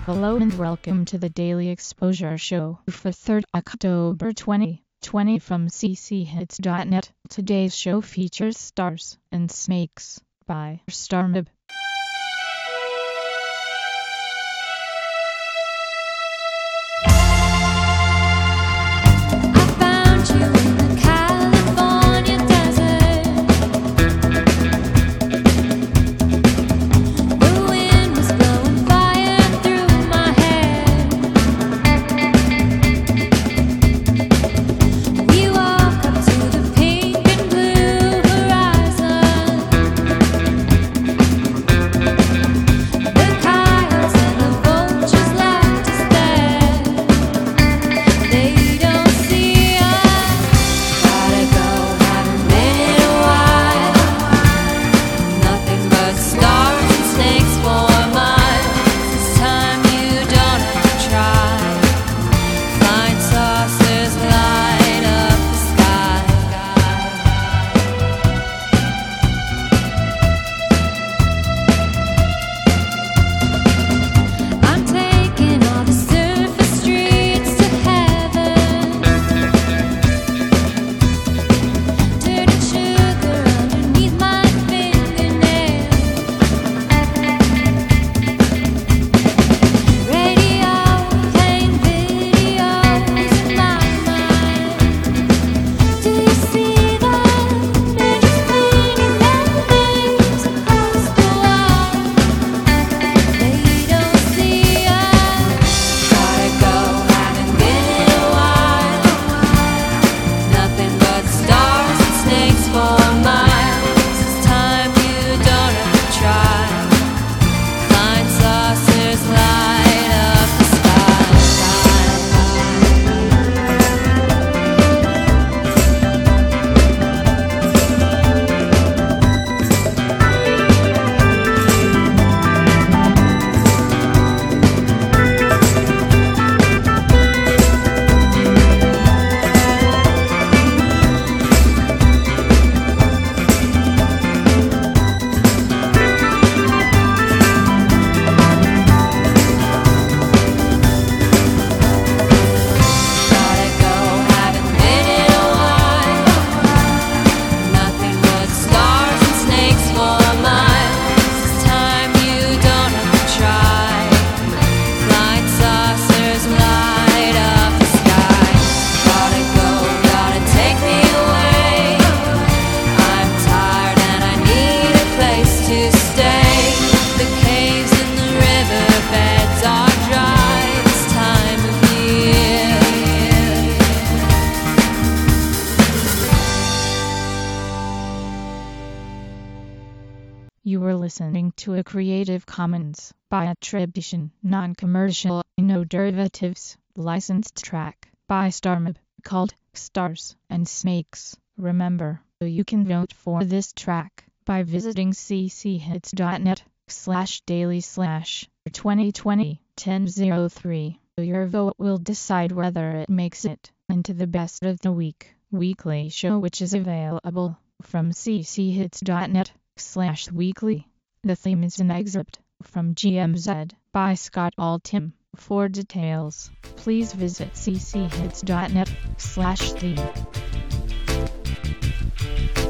Hello and welcome to the Daily Exposure Show for 3rd October 2020 from cchits.net. Today's show features Stars and Snakes by Starmib. You were listening to a Creative Commons by attribution, non-commercial, no derivatives, licensed track by Starmib called Stars and Snakes. Remember, you can vote for this track by visiting cchits.net/daily/2020-1003. Your vote will decide whether it makes it into the best of the weekly show, which is available from cchits.net/weekly. The theme is an excerpt from GMZ by Scott Altham. For details, please visit cchits.net/theme.